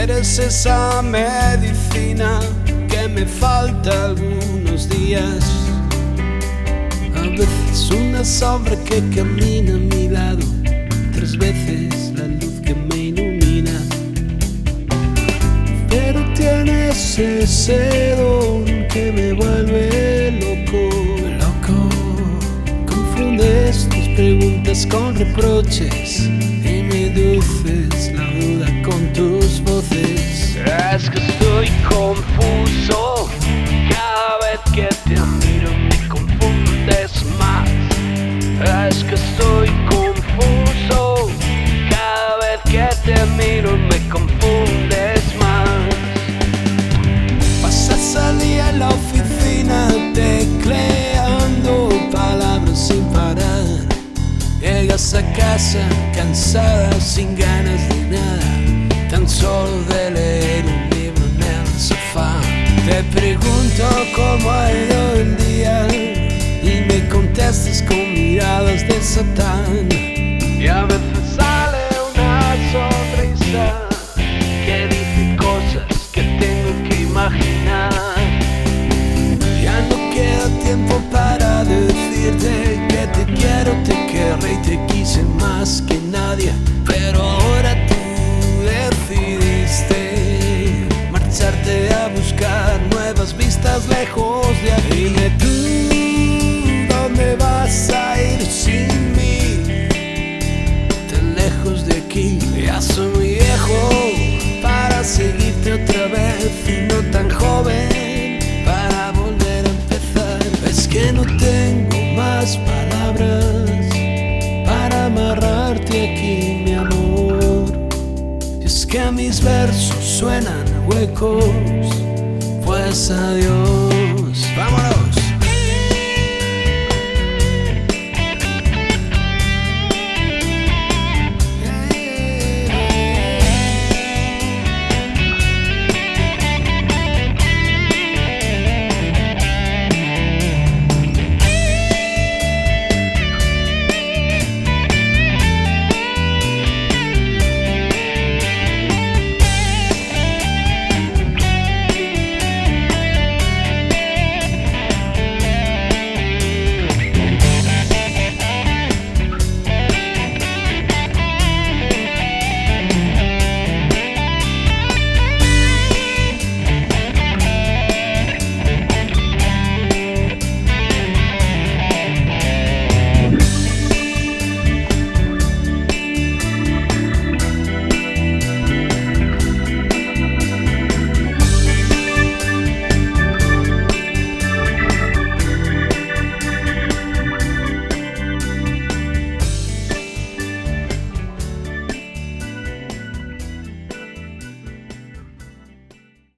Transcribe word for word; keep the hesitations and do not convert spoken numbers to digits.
Eres esa medicina que me falta algunos días. A veces una sombra que camina a mi lado, otras veces la luz que me ilumina. Pero tienes ese don que me vuelve loco, loco. Confundes tus preguntas con reproches y me dices la duda con tus voces. Es que estoy confuso, cada vez que te miro me confundes más. Es que estoy confuso, cada vez que te miro me confundes más. Pasas al día en la oficina tecleando palabras sin parar. Llegas a casa cansada, sin ganas de nada, tan solo de leer un libro en el sofá. Te pregunto cómo ha ido el día y me contestas con miradas de Satán. Y a veces sale una sonrisa que dice cosas que tengo que imaginar. Ya no queda tiempo para decirte que te quiero, te querré y te quise más que nadie. Pero ahora tú decidiste marcharte a buscar nuevas vistas lejos de aquí. Dime tú, ¿dónde vas a ir sin mí? Tan lejos de aquí. Ya soy muy viejo para seguirte otra vez y no tan joven para volver a empezar. Es que no tengo más palabras para amarrarte aquí, mi amor. Y es que mis versos suenan huecos, pues adiós. ¡Vámonos!